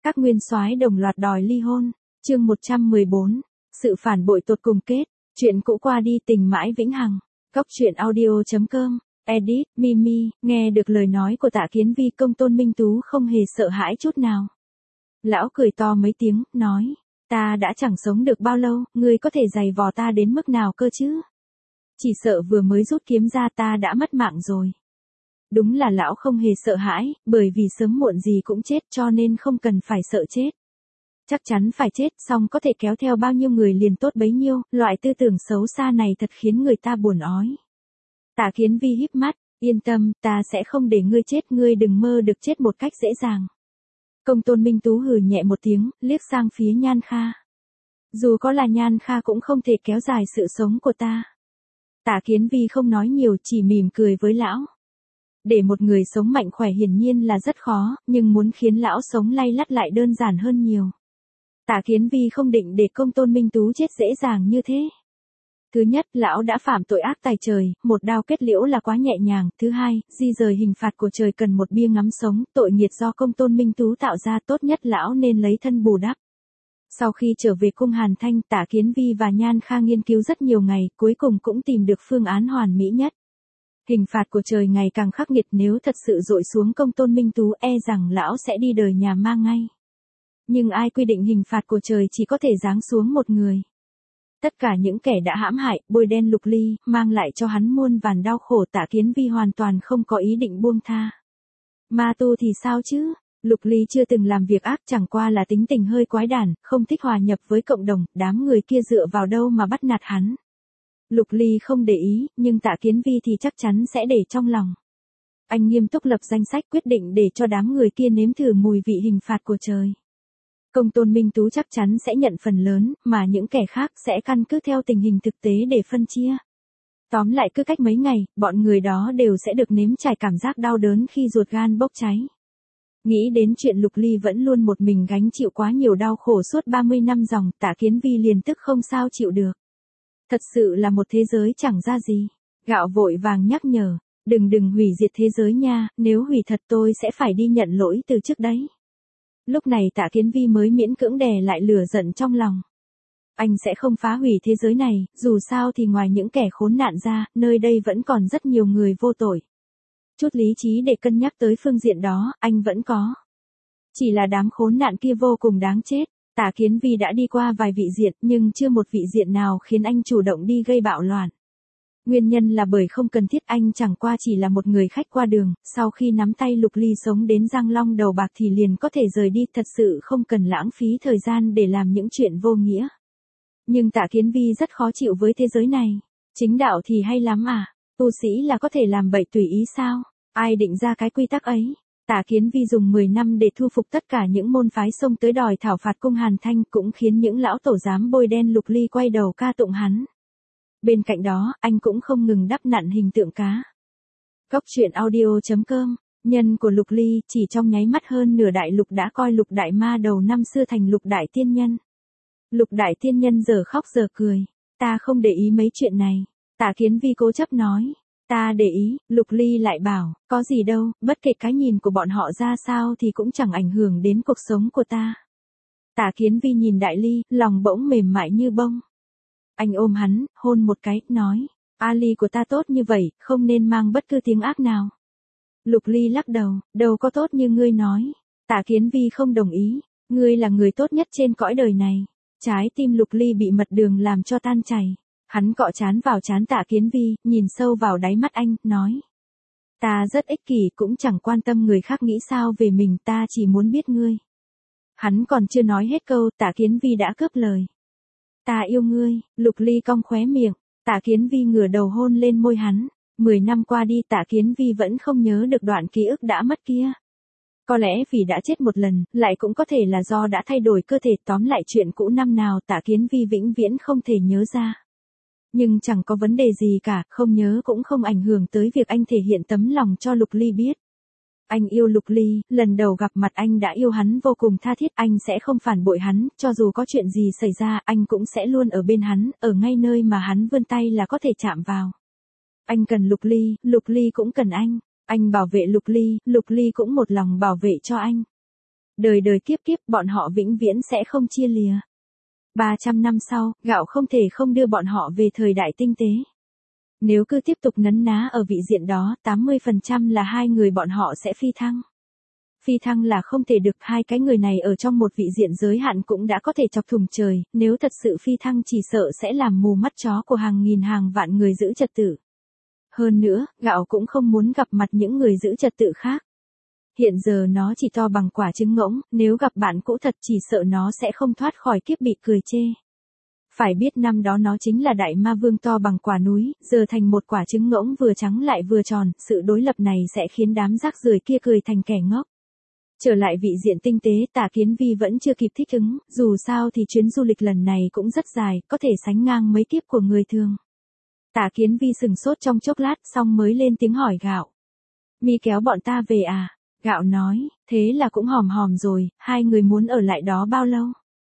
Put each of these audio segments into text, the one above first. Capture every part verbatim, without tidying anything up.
Các nguyên soái đồng loạt đòi ly hôn. Chương một trăm mười bốn. Sự phản bội tột cùng kết. Chuyện cũ qua đi tình mãi vĩnh hằng. Góc truyện audio chấm com. Edit, Mimi, nghe được lời nói của Tạ Kiến Vi, Công Tôn Minh Tú không hề sợ hãi chút nào. Lão cười to mấy tiếng, nói, ta đã chẳng sống được bao lâu, ngươi có thể giày vò ta đến mức nào cơ chứ? Chỉ sợ vừa mới rút kiếm ra ta đã mất mạng rồi. Đúng là lão không hề sợ hãi, bởi vì sớm muộn gì cũng chết cho nên không cần phải sợ chết. Chắc chắn phải chết, xong có thể kéo theo bao nhiêu người liền tốt bấy nhiêu, loại tư tưởng xấu xa này thật khiến người ta buồn ói. Tạ Kiến Vi híp mắt, yên tâm, ta sẽ không để ngươi chết, ngươi đừng mơ được chết một cách dễ dàng. Công Tôn Minh Tú hừ nhẹ một tiếng, liếc sang phía Nhan Kha. Dù có là Nhan Kha cũng không thể kéo dài sự sống của ta. Tạ Kiến Vi không nói nhiều, chỉ mỉm cười với lão. Để một người sống mạnh khỏe hiển nhiên là rất khó, nhưng muốn khiến lão sống lay lắt lại đơn giản hơn nhiều. Tạ Kiến Vi không định để Công Tôn Minh Tú chết dễ dàng như thế. Thứ nhất, lão đã phạm tội ác tài trời, một đao kết liễu là quá nhẹ nhàng. Thứ hai, di rời hình phạt của trời cần một bia ngắm sống, tội nghiệt do Công Tôn Minh Tú tạo ra, tốt nhất lão nên lấy thân bù đắp. Sau khi trở về cung Hàn Thanh, Tạ Kiến Vi và Nhan Kha nghiên cứu rất nhiều ngày, cuối cùng cũng tìm được phương án hoàn mỹ nhất. Hình phạt của trời ngày càng khắc nghiệt, nếu thật sự dội xuống Công Tôn Minh Tú e rằng lão sẽ đi đời nhà ma ngay. Nhưng ai quy định hình phạt của trời chỉ có thể giáng xuống một người? Tất cả những kẻ đã hãm hại, bôi đen Lục Ly, mang lại cho hắn muôn vàn đau khổ, Tạ Kiến Vi hoàn toàn không có ý định buông tha. Ma tu thì sao chứ? Lục Ly chưa từng làm việc ác, chẳng qua là tính tình hơi quái đản, không thích hòa nhập với cộng đồng, đám người kia dựa vào đâu mà bắt nạt hắn. Lục Ly không để ý, nhưng Tạ Kiến Vi thì chắc chắn sẽ để trong lòng. Anh nghiêm túc lập danh sách, quyết định để cho đám người kia nếm thử mùi vị hình phạt của trời. Công Tôn Minh Tú chắc chắn sẽ nhận phần lớn, mà những kẻ khác sẽ căn cứ theo tình hình thực tế để phân chia. Tóm lại cứ cách mấy ngày, bọn người đó đều sẽ được nếm trải cảm giác đau đớn khi ruột gan bốc cháy. Nghĩ đến chuyện Lục Ly vẫn luôn một mình gánh chịu quá nhiều đau khổ suốt ba mươi năm dòng, Tạ Kiến Vi liền tức không sao chịu được. Thật sự là một thế giới chẳng ra gì. Gạo vội vàng nhắc nhở, đừng đừng hủy diệt thế giới nha, nếu hủy thật tôi sẽ phải đi nhận lỗi từ trước đấy. Lúc này Tạ Kiến Vi mới miễn cưỡng đè lại lửa giận trong lòng. Anh sẽ không phá hủy thế giới này, dù sao thì ngoài những kẻ khốn nạn ra, nơi đây vẫn còn rất nhiều người vô tội. Chút lý trí để cân nhắc tới phương diện đó, anh vẫn có. Chỉ là đám khốn nạn kia vô cùng đáng chết. Tạ Kiến Vi đã đi qua vài vị diện, nhưng chưa một vị diện nào khiến anh chủ động đi gây bạo loạn. Nguyên nhân là bởi không cần thiết, anh chẳng qua chỉ là một người khách qua đường, sau khi nắm tay Lục Ly sống đến Giang Long đầu bạc thì liền có thể rời đi, thật sự không cần lãng phí thời gian để làm những chuyện vô nghĩa. Nhưng Tạ Kiến Vi rất khó chịu với thế giới này. Chính đạo thì hay lắm à, tu sĩ là có thể làm bậy tùy ý sao? Ai định ra cái quy tắc ấy? Tạ Kiến Vi dùng mười năm để thu phục tất cả những môn phái xông tới đòi thảo phạt cung Hàn Thanh, cũng khiến những lão tổ dám bôi đen Lục Ly quay đầu ca tụng hắn. Bên cạnh đó, anh cũng không ngừng đắp nặn hình tượng cá. Góc truyện audio chấm com. Nhân của Lục Ly, chỉ trong nháy mắt hơn nửa đại lục đã coi Lục Đại Ma đầu năm xưa thành Lục Đại Tiên Nhân. Lục Đại Tiên Nhân giờ khóc giờ cười. Ta không để ý mấy chuyện này. Tạ Kiến Vi cố chấp nói. Ta để ý, Lục Ly lại bảo, có gì đâu, bất kể cái nhìn của bọn họ ra sao thì cũng chẳng ảnh hưởng đến cuộc sống của ta. Tạ Kiến Vi nhìn Đại Ly, lòng bỗng mềm mại như bông. Anh ôm hắn, hôn một cái, nói, Ali của ta tốt như vậy, không nên mang bất cứ tiếng ác nào. Lục Ly lắc đầu, đâu có tốt như ngươi nói. Tạ Kiến Vi không đồng ý, ngươi là người tốt nhất trên cõi đời này. Trái tim Lục Ly bị mật đường làm cho tan chảy. Hắn cọ trán vào trán Tạ Kiến Vi, nhìn sâu vào đáy mắt anh, nói. Ta rất ích kỷ, cũng chẳng quan tâm người khác nghĩ sao về mình, ta chỉ muốn biết ngươi. Hắn còn chưa nói hết câu, Tạ Kiến Vi đã cướp lời. Ta yêu ngươi. Lục Ly cong khóe miệng, Tạ Kiến Vi ngửa đầu hôn lên môi hắn. Mười năm qua đi, Tạ Kiến Vi vẫn không nhớ được đoạn ký ức đã mất kia. Có lẽ vì đã chết một lần, lại cũng có thể là do đã thay đổi cơ thể, tóm lại chuyện cũ năm nào Tạ Kiến Vi vĩnh viễn không thể nhớ ra. Nhưng chẳng có vấn đề gì cả, không nhớ cũng không ảnh hưởng tới việc anh thể hiện tấm lòng cho Lục Ly biết. Anh yêu Lục Ly, lần đầu gặp mặt anh đã yêu hắn vô cùng tha thiết, anh sẽ không phản bội hắn, cho dù có chuyện gì xảy ra, anh cũng sẽ luôn ở bên hắn, ở ngay nơi mà hắn vươn tay là có thể chạm vào. Anh cần Lục Ly, Lục Ly cũng cần anh. Anh bảo vệ Lục Ly, Lục Ly cũng một lòng bảo vệ cho anh. Đời đời kiếp kiếp bọn họ vĩnh viễn sẽ không chia lìa. ba trăm năm sau, gạo không thể không đưa bọn họ về thời đại tinh tế. Nếu cứ tiếp tục nấn ná ở vị diện đó, tám mươi phần trăm là hai người bọn họ sẽ phi thăng. Phi thăng là không thể được, hai cái người này ở trong một vị diện giới hạn cũng đã có thể chọc thủng trời, nếu thật sự phi thăng chỉ sợ sẽ làm mù mắt chó của hàng nghìn hàng vạn người giữ trật tự. Hơn nữa, gạo cũng không muốn gặp mặt những người giữ trật tự khác. Hiện giờ nó chỉ to bằng quả trứng ngỗng, nếu gặp bạn cũ thật chỉ sợ nó sẽ không thoát khỏi kiếp bị cười chê. Phải biết năm đó nó chính là đại ma vương to bằng quả núi, giờ thành một quả trứng ngỗng vừa trắng lại vừa tròn, sự đối lập này sẽ khiến đám rác rưởi kia cười thành kẻ ngốc. Trở lại vị diện tinh tế, Tả Kiến Vi vẫn chưa kịp thích ứng, dù sao thì chuyến du lịch lần này cũng rất dài, có thể sánh ngang mấy kiếp của người thường. Tả Kiến Vi sừng sốt trong chốc lát xong mới lên tiếng hỏi gạo. Mi kéo bọn ta về à? Gạo nói, thế là cũng hòm hòm rồi, hai người muốn ở lại đó bao lâu?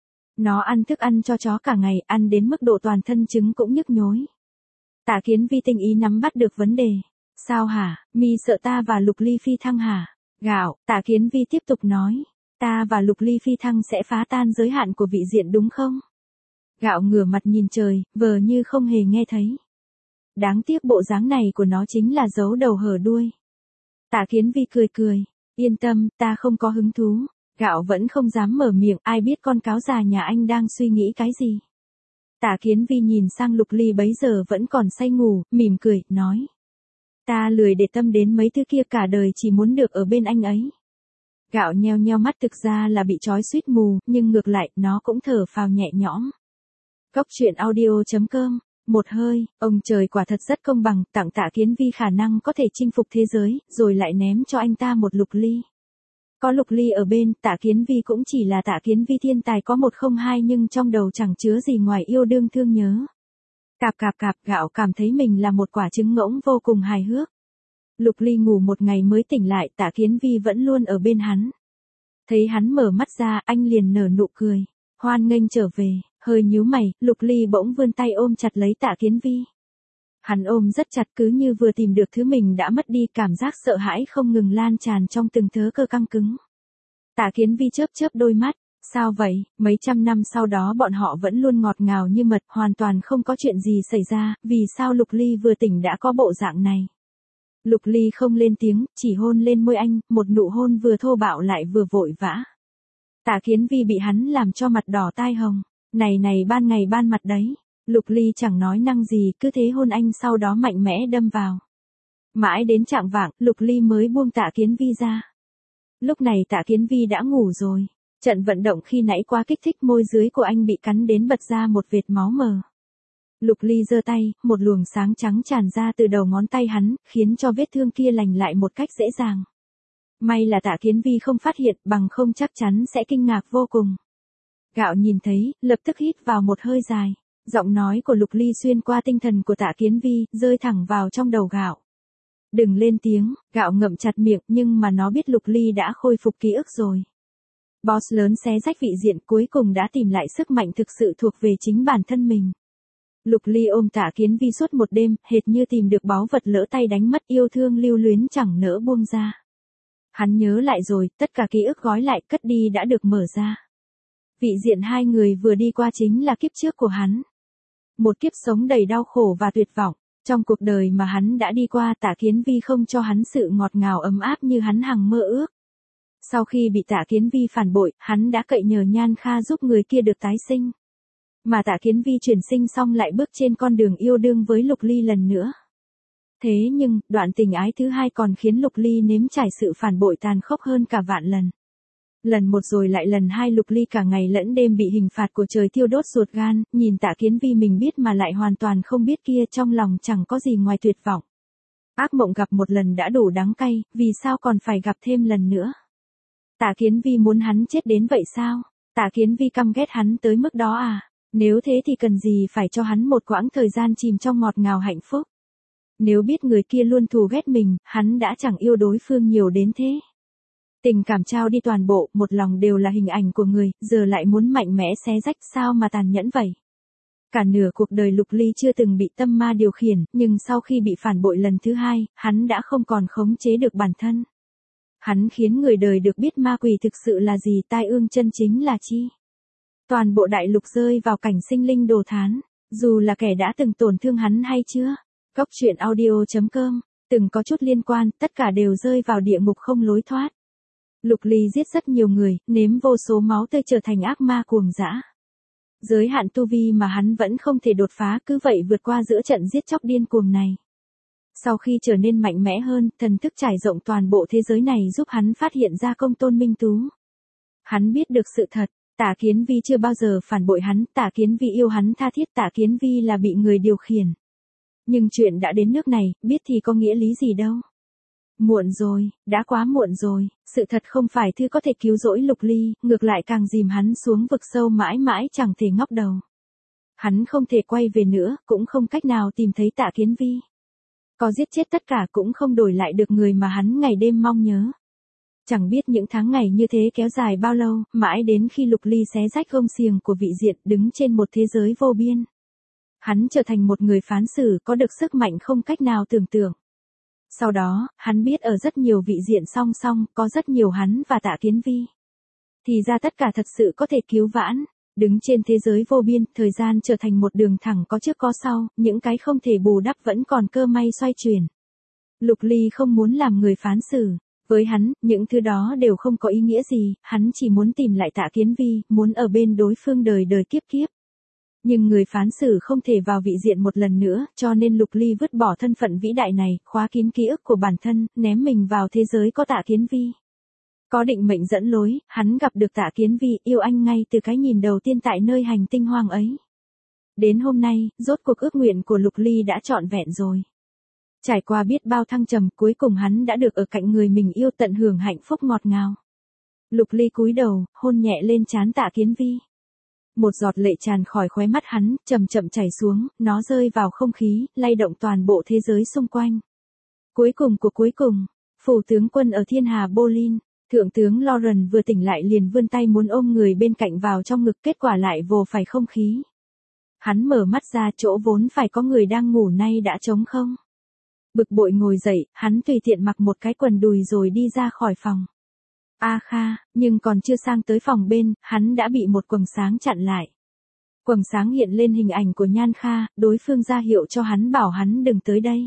Nó ăn thức ăn cho chó cả ngày, ăn đến mức độ toàn thân trứng cũng nhức nhối. Tả Kiến Vi tinh ý nắm bắt được vấn đề. Sao hả, Mi sợ ta và Lục Ly phi thăng hả? Gạo, Tả Kiến Vi tiếp tục nói. Ta và Lục Ly phi thăng sẽ phá tan giới hạn của vị diện đúng không? Gạo ngửa mặt nhìn trời, vờ như không hề nghe thấy. Đáng tiếc bộ dáng này của nó chính là giấu đầu hở đuôi. Tả Kiến Vi cười cười. Yên tâm, ta không có hứng thú. Gạo vẫn không dám mở miệng, ai biết con cáo già nhà anh đang suy nghĩ cái gì. Tả Kiến Vi nhìn sang Lục Ly bấy giờ vẫn còn say ngủ, mỉm cười, nói. Ta lười để tâm đến mấy thứ kia, cả đời chỉ muốn được ở bên anh ấy. Gạo nheo nheo mắt, thực ra là bị trói suýt mù, nhưng ngược lại, nó cũng thở phào nhẹ nhõm. Cốc truyện audio chấm com. Một hơi, ông trời quả thật rất công bằng, tặng Tả Kiến Vi khả năng có thể chinh phục thế giới, rồi lại ném cho anh ta một Lục Ly. Có Lục Ly ở bên, Tả Kiến Vi cũng chỉ là Tả Kiến Vi thiên tài có một không hai nhưng trong đầu chẳng chứa gì ngoài yêu đương thương nhớ. Cạp cạp cạp, gạo cảm thấy mình là một quả trứng ngỗng vô cùng hài hước. Lục Ly ngủ một ngày mới tỉnh lại, Tả Kiến Vi vẫn luôn ở bên hắn. Thấy hắn mở mắt ra, anh liền nở nụ cười. Hoan nghênh trở về, hơi nhíu mày, Lục Ly bỗng vươn tay ôm chặt lấy Tả Kiến Vi. Hắn ôm rất chặt cứ như vừa tìm được thứ mình đã mất đi, cảm giác sợ hãi không ngừng lan tràn trong từng thớ cơ căng cứng. Tả Kiến Vi chớp chớp đôi mắt, sao vậy, mấy trăm năm sau đó bọn họ vẫn luôn ngọt ngào như mật, hoàn toàn không có chuyện gì xảy ra, vì sao Lục Ly vừa tỉnh đã có bộ dạng này. Lục Ly không lên tiếng, chỉ hôn lên môi anh, một nụ hôn vừa thô bạo lại vừa vội vã. Tả Kiến Vi bị hắn làm cho mặt đỏ tai hồng, này này ban ngày ban mặt đấy. Lục Ly chẳng nói năng gì, cứ thế hôn anh sau đó mạnh mẽ đâm vào. Mãi đến chạng vạng, Lục Ly mới buông Tả Kiến Vi ra. Lúc này Tả Kiến Vi đã ngủ rồi. Trận vận động khi nãy quá kích thích, môi dưới của anh bị cắn đến bật ra một vệt máu mờ. Lục Ly giơ tay, một luồng sáng trắng tràn ra từ đầu ngón tay hắn, khiến cho vết thương kia lành lại một cách dễ dàng. May là Tả Kiến Vi không phát hiện, bằng không chắc chắn sẽ kinh ngạc vô cùng. Gạo nhìn thấy, lập tức hít vào một hơi dài. Giọng nói của Lục Ly xuyên qua tinh thần của Tả Kiến Vi, rơi thẳng vào trong đầu gạo. Đừng lên tiếng, gạo ngậm chặt miệng, nhưng mà nó biết Lục Ly đã khôi phục ký ức rồi. Boss lớn xé rách vị diện cuối cùng đã tìm lại sức mạnh thực sự thuộc về chính bản thân mình. Lục Ly ôm Tả Kiến Vi suốt một đêm, hệt như tìm được báu vật lỡ tay đánh mất, yêu thương lưu luyến chẳng nỡ buông ra. Hắn nhớ lại rồi, tất cả ký ức gói lại cất đi đã được mở ra. Vị diện hai người vừa đi qua chính là kiếp trước của hắn. Một kiếp sống đầy đau khổ và tuyệt vọng. Trong cuộc đời mà hắn đã đi qua, Tả Kiến Vi không cho hắn sự ngọt ngào ấm áp như hắn hằng mơ ước. Sau khi bị Tả Kiến Vi phản bội, hắn đã cậy nhờ Nhan Kha giúp người kia được tái sinh. Mà Tả Kiến Vi chuyển sinh xong lại bước trên con đường yêu đương với Lục Ly lần nữa. Thế nhưng, đoạn tình ái thứ hai còn khiến Lục Ly nếm trải sự phản bội tàn khốc hơn cả vạn lần. Lần một rồi lại lần hai, Lục Ly cả ngày lẫn đêm bị hình phạt của trời thiêu đốt ruột gan, nhìn Tả Kiến Vi mình biết mà lại hoàn toàn không biết kia, trong lòng chẳng có gì ngoài tuyệt vọng. Ác mộng gặp một lần đã đủ đắng cay, vì sao còn phải gặp thêm lần nữa? Tả Kiến Vi muốn hắn chết đến vậy sao? Tả Kiến Vi căm ghét hắn tới mức đó à? Nếu thế thì cần gì phải cho hắn một quãng thời gian chìm trong ngọt ngào hạnh phúc? Nếu biết người kia luôn thù ghét mình, hắn đã chẳng yêu đối phương nhiều đến thế. Tình cảm trao đi toàn bộ, một lòng đều là hình ảnh của người, giờ lại muốn mạnh mẽ xé rách, sao mà tàn nhẫn vậy? Cả nửa cuộc đời Lục Ly chưa từng bị tâm ma điều khiển, nhưng sau khi bị phản bội lần thứ hai, hắn đã không còn khống chế được bản thân. Hắn khiến người đời được biết ma quỷ thực sự là gì, tai ương chân chính là chi. Toàn bộ đại lục rơi vào cảnh sinh linh đồ thán, dù là kẻ đã từng tổn thương hắn hay chưa. Cốc truyện audio chấm com, từng có chút liên quan, tất cả đều rơi vào địa ngục không lối thoát. Lục Ly giết rất nhiều người, nếm vô số máu tươi trở thành ác ma cuồng dã. Giới hạn tu vi mà hắn vẫn không thể đột phá, cứ vậy vượt qua giữa trận giết chóc điên cuồng này. Sau khi trở nên mạnh mẽ hơn, thần thức trải rộng toàn bộ thế giới này giúp hắn phát hiện ra công tôn Minh Tú. Hắn biết được sự thật, Tả Kiến Vi chưa bao giờ phản bội hắn, Tả Kiến Vi yêu hắn tha thiết, Tả Kiến Vi là bị người điều khiển. Nhưng chuyện đã đến nước này, biết thì có nghĩa lý gì đâu. Muộn rồi, đã quá muộn rồi, sự thật không phải thứ có thể cứu rỗi Lục Ly, ngược lại càng dìm hắn xuống vực sâu mãi mãi chẳng thể ngóc đầu. Hắn không thể quay về nữa, cũng không cách nào tìm thấy Tạ Kiến Vi. Có giết chết tất cả cũng không đổi lại được người mà hắn ngày đêm mong nhớ. Chẳng biết những tháng ngày như thế kéo dài bao lâu, mãi đến khi Lục Ly xé rách gông xiềng của vị diện đứng trên một thế giới vô biên. Hắn trở thành một người phán xử có được sức mạnh không cách nào tưởng tượng. Sau đó, hắn biết ở rất nhiều vị diện song song, có rất nhiều hắn và Tạ Kiến Vi. Thì ra tất cả thật sự có thể cứu vãn. Đứng trên thế giới vô biên, thời gian trở thành một đường thẳng có trước có sau, những cái không thể bù đắp vẫn còn cơ may xoay chuyển. Lục Ly không muốn làm người phán xử. Với hắn, những thứ đó đều không có ý nghĩa gì, hắn chỉ muốn tìm lại Tạ Kiến Vi, muốn ở bên đối phương đời đời kiếp kiếp. Nhưng người phán xử không thể vào vị diện một lần nữa, cho nên Lục Ly vứt bỏ thân phận vĩ đại này, khóa kín ký ức của bản thân, ném mình vào thế giới có Tạ Kiến Vi. Có định mệnh dẫn lối, hắn gặp được Tạ Kiến Vi, yêu anh ngay từ cái nhìn đầu tiên tại nơi hành tinh hoang ấy. Đến hôm nay, rốt cuộc ước nguyện của Lục Ly đã trọn vẹn rồi. Trải qua biết bao thăng trầm, cuối cùng hắn đã được ở cạnh người mình yêu, tận hưởng hạnh phúc ngọt ngào. Lục Ly cúi đầu, hôn nhẹ lên trán Tạ Kiến Vi. Một giọt lệ tràn khỏi khóe mắt hắn, chậm chậm chảy xuống, nó rơi vào không khí, lay động toàn bộ thế giới xung quanh. Cuối cùng của cuối cùng, phủ tướng quân ở thiên hà Bolin, thượng tướng Lauren vừa tỉnh lại liền vươn tay muốn ôm người bên cạnh vào trong ngực, kết quả lại vồ phải không khí. Hắn mở mắt ra, chỗ vốn phải có người đang ngủ nay đã trống không. Bực bội ngồi dậy, hắn tùy tiện mặc một cái quần đùi rồi đi ra khỏi phòng. A Kha, nhưng còn chưa sang tới phòng bên, hắn đã bị một quầng sáng chặn lại. Quầng sáng hiện lên hình ảnh của Nhan Kha, đối phương ra hiệu cho hắn bảo hắn đừng tới đây.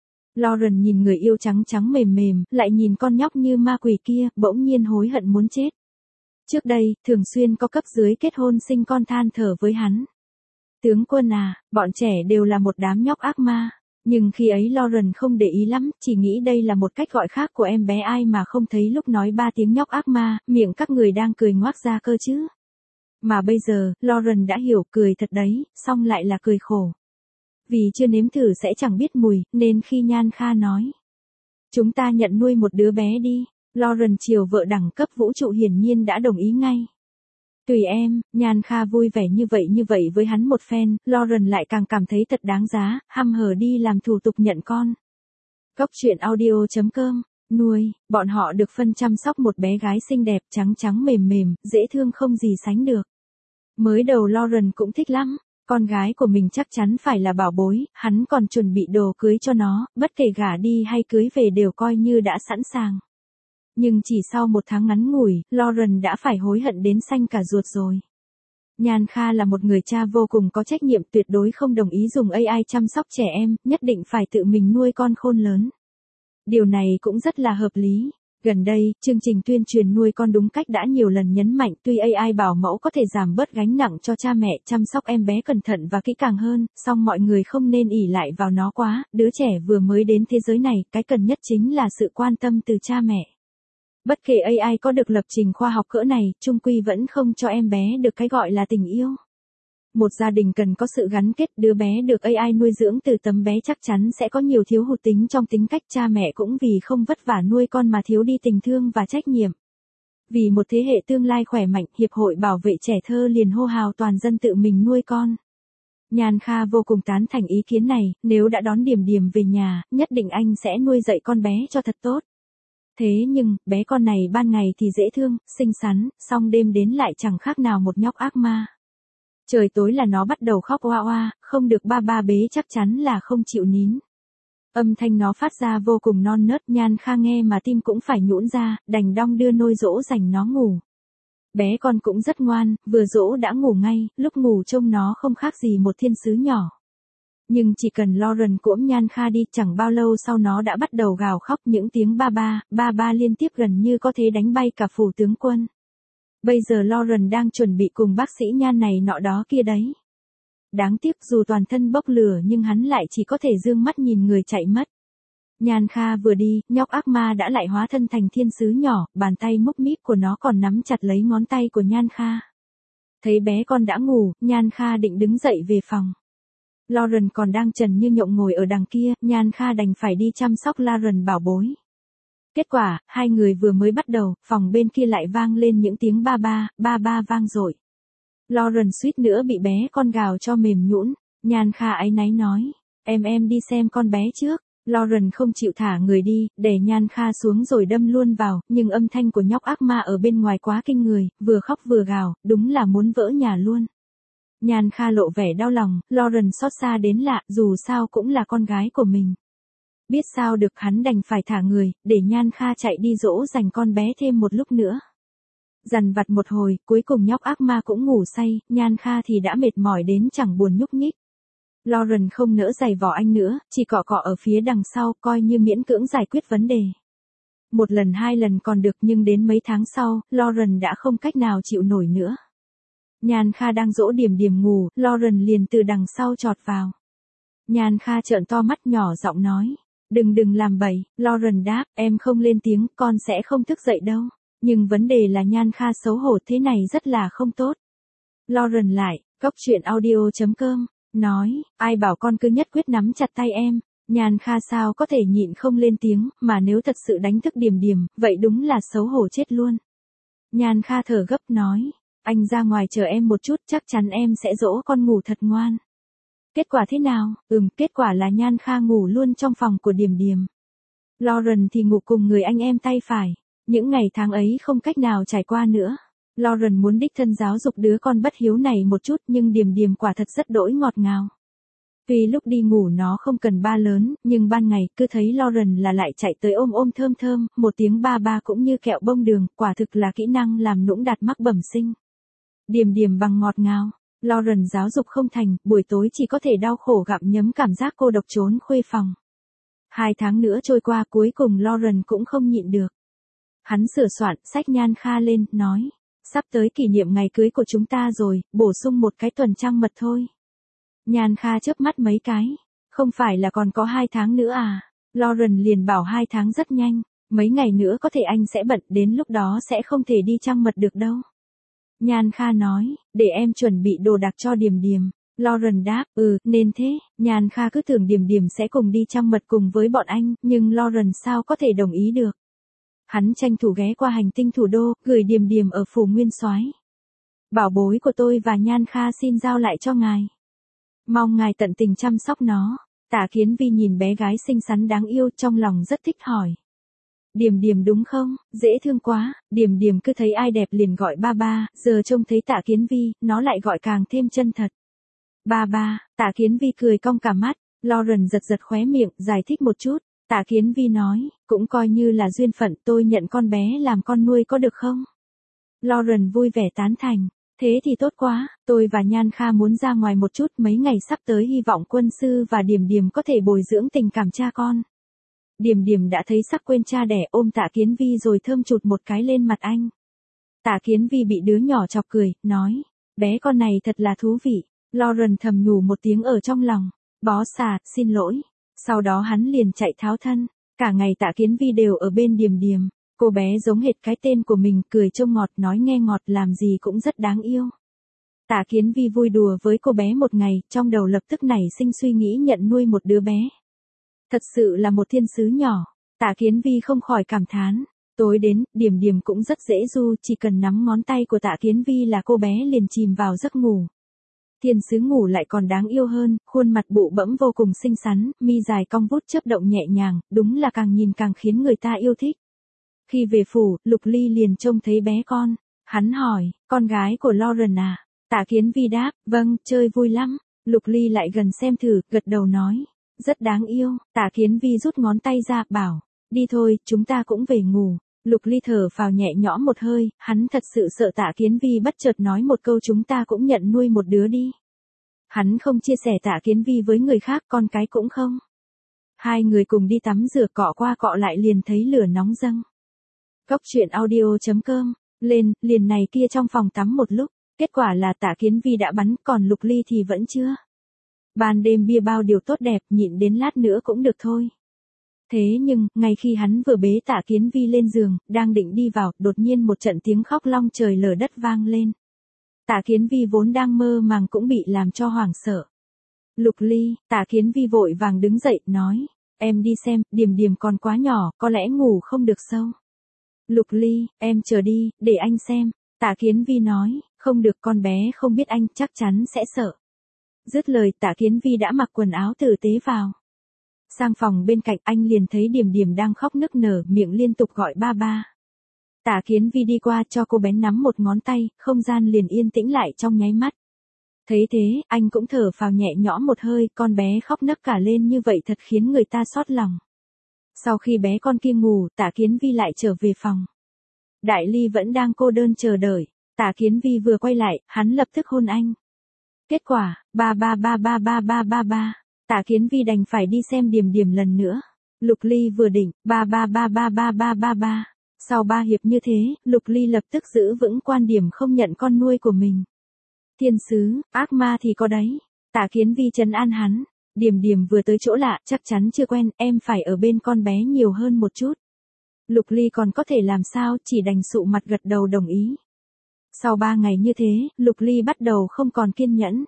Lauren nhìn người yêu trắng trắng mềm mềm, lại nhìn con nhóc như ma quỷ kia, bỗng nhiên hối hận muốn chết. Trước đây, thường xuyên có cấp dưới kết hôn sinh con than thở với hắn. Tướng quân à, bọn trẻ đều là một đám nhóc ác ma. Nhưng khi ấy Lauren không để ý lắm, chỉ nghĩ đây là một cách gọi khác của em bé, ai mà không thấy lúc nói ba tiếng nhóc ác ma, miệng các người đang cười ngoác ra cơ chứ. Mà bây giờ, Lauren đã hiểu, cười thật đấy, xong lại là cười khổ. Vì chưa nếm thử sẽ chẳng biết mùi, nên khi Nhan Kha nói, chúng ta nhận nuôi một đứa bé đi, Lauren chiều vợ đẳng cấp vũ trụ hiển nhiên đã đồng ý ngay. Tùy em, Nhan Kha vui vẻ như vậy như vậy với hắn một phen, Lauren lại càng cảm thấy thật đáng giá, hăm hở đi làm thủ tục nhận con. Cốc truyện audio chấm com, nuôi, bọn họ được phân chăm sóc một bé gái xinh đẹp, trắng trắng mềm mềm, dễ thương không gì sánh được. Mới đầu Lauren cũng thích lắm, con gái của mình chắc chắn phải là bảo bối, hắn còn chuẩn bị đồ cưới cho nó, bất kể gả đi hay cưới về đều coi như đã sẵn sàng. Nhưng chỉ sau một tháng ngắn ngủi, Lauren đã phải hối hận đến xanh cả ruột rồi. Nhan Kha là một người cha vô cùng có trách nhiệm, tuyệt đối không đồng ý dùng a i chăm sóc trẻ em, nhất định phải tự mình nuôi con khôn lớn. Điều này cũng rất là hợp lý. Gần đây, chương trình tuyên truyền nuôi con đúng cách đã nhiều lần nhấn mạnh, tuy a i bảo mẫu có thể giảm bớt gánh nặng cho cha mẹ, chăm sóc em bé cẩn thận và kỹ càng hơn, song mọi người không nên ỷ lại vào nó quá, đứa trẻ vừa mới đến thế giới này, cái cần nhất chính là sự quan tâm từ cha mẹ. Bất kể a i có được lập trình khoa học cỡ này, chung quy vẫn không cho em bé được cái gọi là tình yêu. Một gia đình cần có sự gắn kết, đứa bé được a i nuôi dưỡng từ tấm bé chắc chắn sẽ có nhiều thiếu hụt tính trong tính cách, cha mẹ cũng vì không vất vả nuôi con mà thiếu đi tình thương và trách nhiệm. Vì một thế hệ tương lai khỏe mạnh, Hiệp hội Bảo vệ Trẻ Thơ liền hô hào toàn dân tự mình nuôi con. Nhan Kha vô cùng tán thành ý kiến này, nếu đã đón Điểm Điểm về nhà, nhất định anh sẽ nuôi dạy con bé cho thật tốt. Thế nhưng, bé con này ban ngày thì dễ thương, xinh xắn, song đêm đến lại chẳng khác nào một nhóc ác ma. Trời tối là nó bắt đầu khóc oa oa, không được ba ba bế chắc chắn là không chịu nín. Âm thanh nó phát ra vô cùng non nớt, Nhan Kha nghe mà tim cũng phải nhũn ra, đành đong đưa nôi dỗ dành nó ngủ. Bé con cũng rất ngoan, vừa dỗ đã ngủ ngay, lúc ngủ trông nó không khác gì một thiên sứ nhỏ. Nhưng chỉ cần Lauren cõng Nhan Kha đi, chẳng bao lâu sau nó đã bắt đầu gào khóc những tiếng ba ba, ba ba liên tiếp gần như có thể đánh bay cả phủ tướng quân. Bây giờ Lauren đang chuẩn bị cùng bác sĩ Nhan này nọ đó kia đấy. Đáng tiếc dù toàn thân bốc lửa nhưng hắn lại chỉ có thể dương mắt nhìn người chạy mất. Nhan Kha vừa đi, nhóc ác ma đã lại hóa thân thành thiên sứ nhỏ, bàn tay múc míp của nó còn nắm chặt lấy ngón tay của Nhan Kha. Thấy bé con đã ngủ, Nhan Kha định đứng dậy về phòng. Lauren còn đang trần như nhộng ngồi ở đằng kia, Nhan Kha đành phải đi chăm sóc Lauren bảo bối. Kết quả, hai người vừa mới bắt đầu, phòng bên kia lại vang lên những tiếng ba ba, ba ba vang dội. Lauren suýt nữa bị bé con gào cho mềm nhũn. Nhan Kha áy náy nói, em em đi xem con bé trước. Lauren không chịu thả người đi, để Nhan Kha xuống rồi đâm luôn vào, nhưng âm thanh của nhóc ác ma ở bên ngoài quá kinh người, vừa khóc vừa gào, đúng là muốn vỡ nhà luôn. Nhan Kha lộ vẻ đau lòng, Lauren xót xa đến lạ, dù sao cũng là con gái của mình. Biết sao được, hắn đành phải thả người, để Nhan Kha chạy đi dỗ dành con bé thêm một lúc nữa. Dằn vặt một hồi, cuối cùng nhóc ác ma cũng ngủ say, Nhan Kha thì đã mệt mỏi đến chẳng buồn nhúc nhích. Lauren không nỡ giày vò anh nữa, chỉ cọ cọ ở phía đằng sau, coi như miễn cưỡng giải quyết vấn đề. Một lần hai lần còn được, nhưng đến mấy tháng sau, Lauren đã không cách nào chịu nổi nữa. Nhan Kha đang dỗ Điềm Điềm ngủ, Lauren liền từ đằng sau chọt vào. Nhan Kha trợn to mắt nhỏ giọng nói, đừng đừng làm bậy. Lauren đáp, em không lên tiếng, con sẽ không thức dậy đâu. Nhưng vấn đề là Nhan Kha xấu hổ thế này rất là không tốt. Lauren lại, cốc truyện audio chấm com, nói, ai bảo con cứ nhất quyết nắm chặt tay em. Nhan Kha sao có thể nhịn không lên tiếng, mà nếu thật sự đánh thức Điềm Điềm, vậy đúng là xấu hổ chết luôn. Nhan Kha thở gấp nói, anh ra ngoài chờ em một chút, chắc chắn em sẽ dỗ con ngủ thật ngoan. Kết quả thế nào? Ừm, kết quả là Nhan Kha ngủ luôn trong phòng của Điềm Điềm. Lauren thì ngủ cùng người anh em tay phải. Những ngày tháng ấy không cách nào trải qua nữa. Lauren muốn đích thân giáo dục đứa con bất hiếu này một chút, nhưng Điềm Điềm quả thật rất đỗi ngọt ngào. Tuy lúc đi ngủ nó không cần ba lớn, nhưng ban ngày cứ thấy Lauren là lại chạy tới ôm ôm thơm thơm, một tiếng ba ba cũng như kẹo bông đường, quả thực là kỹ năng làm nũng đạt mắc bẩm sinh. Điềm Điềm bằng ngọt ngào, Lauren giáo dục không thành, buổi tối chỉ có thể đau khổ gặm nhấm cảm giác cô độc trốn khuê phòng. Hai tháng nữa trôi qua, cuối cùng Lauren cũng không nhịn được. Hắn sửa soạn, xách Nhan Kha lên, nói, sắp tới kỷ niệm ngày cưới của chúng ta rồi, bổ sung một cái tuần trăng mật thôi. Nhan Kha chớp mắt mấy cái, không phải là còn có hai tháng nữa à? Lauren liền bảo hai tháng rất nhanh, mấy ngày nữa có thể anh sẽ bận, đến lúc đó sẽ không thể đi trăng mật được đâu. Nhan Kha nói, để em chuẩn bị đồ đạc cho Điềm Điềm. Lauren đáp, ừ, nên thế. Nhan Kha cứ tưởng Điềm Điềm sẽ cùng đi trăng mật cùng với bọn anh, nhưng Lauren sao có thể đồng ý được. Hắn tranh thủ ghé qua hành tinh thủ đô, gửi Điềm Điềm ở phủ Nguyên Soái. Bảo bối của tôi và Nhan Kha xin giao lại cho ngài. Mong ngài tận tình chăm sóc nó. Tạ Kiến Vi nhìn bé gái xinh xắn đáng yêu, trong lòng rất thích hỏi. Điềm Điềm đúng không? Dễ thương quá. Điềm Điềm cứ thấy ai đẹp liền gọi ba ba, giờ trông thấy Tạ Kiến Vi, nó lại gọi càng thêm chân thật. Ba ba. Tạ Kiến Vi cười cong cả mắt. Lauren giật giật khóe miệng, giải thích một chút. Tạ Kiến Vi nói, cũng coi như là duyên phận, tôi nhận con bé làm con nuôi có được không? Lauren vui vẻ tán thành, thế thì tốt quá, tôi và Nhan Kha muốn ra ngoài một chút, mấy ngày sắp tới hy vọng Quân Sư và Điềm Điềm có thể bồi dưỡng tình cảm cha con. Điềm Điềm đã thấy sắp quên cha đẻ, ôm Tạ Kiến Vi rồi thơm chụt một cái lên mặt anh. Tạ Kiến Vi bị đứa nhỏ chọc cười, nói, bé con này thật là thú vị. Lauren thầm nhủ một tiếng ở trong lòng, bó xà, xin lỗi. Sau đó hắn liền chạy tháo thân, cả ngày Tạ Kiến Vi đều ở bên Điềm Điềm, cô bé giống hệt cái tên của mình, cười trông ngọt, nói nghe ngọt, làm gì cũng rất đáng yêu. Tạ Kiến Vi vui đùa với cô bé một ngày, trong đầu lập tức nảy sinh suy nghĩ nhận nuôi một đứa bé. Thật sự là một thiên sứ nhỏ, Tạ Kiến Vi không khỏi cảm thán. Tối đến, Điềm Điềm cũng rất dễ du, chỉ cần nắm ngón tay của Tạ Kiến Vi là cô bé liền chìm vào giấc ngủ. Thiên sứ ngủ lại còn đáng yêu hơn, khuôn mặt bụ bẫm vô cùng xinh xắn, mi dài cong vút chớp động nhẹ nhàng, đúng là càng nhìn càng khiến người ta yêu thích. Khi về phủ, Lục Ly liền trông thấy bé con. Hắn hỏi, con gái của Lauren à? Tạ Kiến Vi đáp, vâng, chơi vui lắm. Lục Ly lại gần xem thử, gật đầu nói, Rất đáng yêu, Tạ Kiến Vi rút ngón tay ra, bảo, đi thôi, chúng ta cũng về ngủ. Lục Ly thở phào nhẹ nhõm một hơi, hắn thật sự sợ Tạ Kiến Vi bất chợt nói một câu chúng ta cũng nhận nuôi một đứa đi. Hắn không chia sẻ Tạ Kiến Vi với người khác, con cái cũng không. Hai người cùng đi tắm rửa, cọ qua cọ lại liền thấy lửa nóng dâng. Cốc truyện audio chấm com, lên, liền này kia trong phòng tắm một lúc, kết quả là Tạ Kiến Vi đã bắn, còn Lục Ly thì vẫn chưa. Ban đêm bia bao điều tốt đẹp, nhịn đến lát nữa cũng được thôi. Thế nhưng, ngay khi hắn vừa bế Tạ Kiến Vi lên giường, đang định đi vào, đột nhiên một trận tiếng khóc long trời lở đất vang lên. Tạ Kiến Vi vốn đang mơ màng cũng bị làm cho hoảng sợ. Lục Ly, Tạ Kiến Vi vội vàng đứng dậy, nói, em đi xem, Điềm Điềm còn quá nhỏ, có lẽ ngủ không được sâu. Lục Ly, em chờ đi, để anh xem. Tạ Kiến Vi nói, không được, con bé không biết anh, chắc chắn sẽ sợ. Dứt lời, Tạ Kiến Vi đã mặc quần áo tử tế vào. Sang phòng bên cạnh, anh liền thấy Điềm Điềm đang khóc nức nở, miệng liên tục gọi ba ba. Tạ Kiến Vi đi qua cho cô bé nắm một ngón tay, không gian liền yên tĩnh lại trong nháy mắt. Thấy thế, anh cũng thở phào nhẹ nhõm một hơi, con bé khóc nấc cả lên như vậy thật khiến người ta xót lòng. Sau khi bé con kia ngủ, Tạ Kiến Vi lại trở về phòng. Đại Ly vẫn đang cô đơn chờ đợi, Tạ Kiến Vi vừa quay lại, hắn lập tức hôn anh. Kết quả, ba ba ba ba ba ba ba ba, Tạ Kiến Vi đành phải đi xem Điềm Điềm lần nữa. Lục Ly vừa định, ba ba ba ba ba ba ba ba. Sau ba hiệp như thế, Lục Ly lập tức giữ vững quan điểm không nhận con nuôi của mình. Thiên sứ, ác ma thì có đấy. Tạ Kiến Vi trấn an hắn. Điềm Điềm vừa tới chỗ lạ, chắc chắn chưa quen, em phải ở bên con bé nhiều hơn một chút. Lục Ly còn có thể làm sao, chỉ đành sụ mặt gật đầu đồng ý. Sau ba ngày như thế, Lục Ly bắt đầu không còn kiên nhẫn.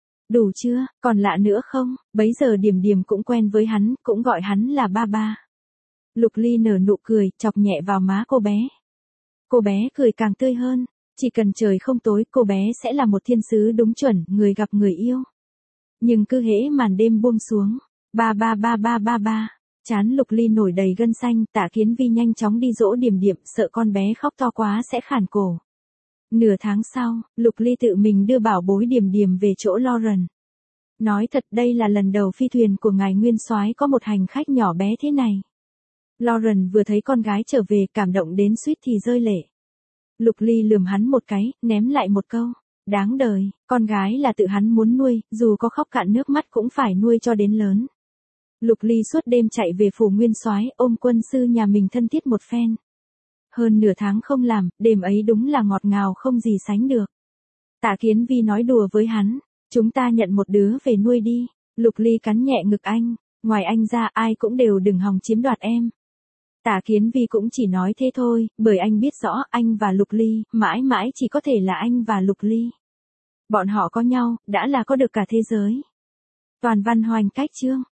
Đủ chưa, còn lạ nữa không? Bấy giờ Điềm Điềm cũng quen với hắn, cũng gọi hắn là ba ba. Lục Ly nở nụ cười, chọc nhẹ vào má cô bé. Cô bé cười càng tươi hơn, chỉ cần trời không tối, cô bé sẽ là một thiên sứ đúng chuẩn, người gặp người yêu. Nhưng cứ hễ màn đêm buông xuống, ba ba ba ba ba ba, trán Lục Ly nổi đầy gân xanh, Tạ Kiến Vi nhanh chóng đi dỗ Điềm Điềm, sợ con bé khóc to quá sẽ khản cổ. Nửa tháng sau, Lục Ly tự mình đưa bảo bối Điềm Điềm về chỗ Lauren. Nói thật, đây là lần đầu phi thuyền của ngài Nguyên Soái có một hành khách nhỏ bé thế này. Lauren vừa thấy con gái trở về, cảm động đến suýt thì rơi lệ. Lục Ly lườm hắn một cái, ném lại một câu, đáng đời, con gái là tự hắn muốn nuôi, dù có khóc cạn nước mắt cũng phải nuôi cho đến lớn. Lục Ly suốt đêm chạy về phủ Nguyên Soái, ôm quân sư nhà mình thân thiết một phen. Hơn nửa tháng không làm, đêm ấy đúng là ngọt ngào không gì sánh được. Tạ Kiến Vi nói đùa với hắn, chúng ta nhận một đứa về nuôi đi. Lục Ly cắn nhẹ ngực anh, ngoài anh ra ai cũng đều đừng hòng chiếm đoạt em. Tạ Kiến Vi cũng chỉ nói thế thôi, bởi anh biết rõ anh và Lục Ly, mãi mãi chỉ có thể là anh và Lục Ly. Bọn họ có nhau, đã là có được cả thế giới. Toàn văn hoành cách chương.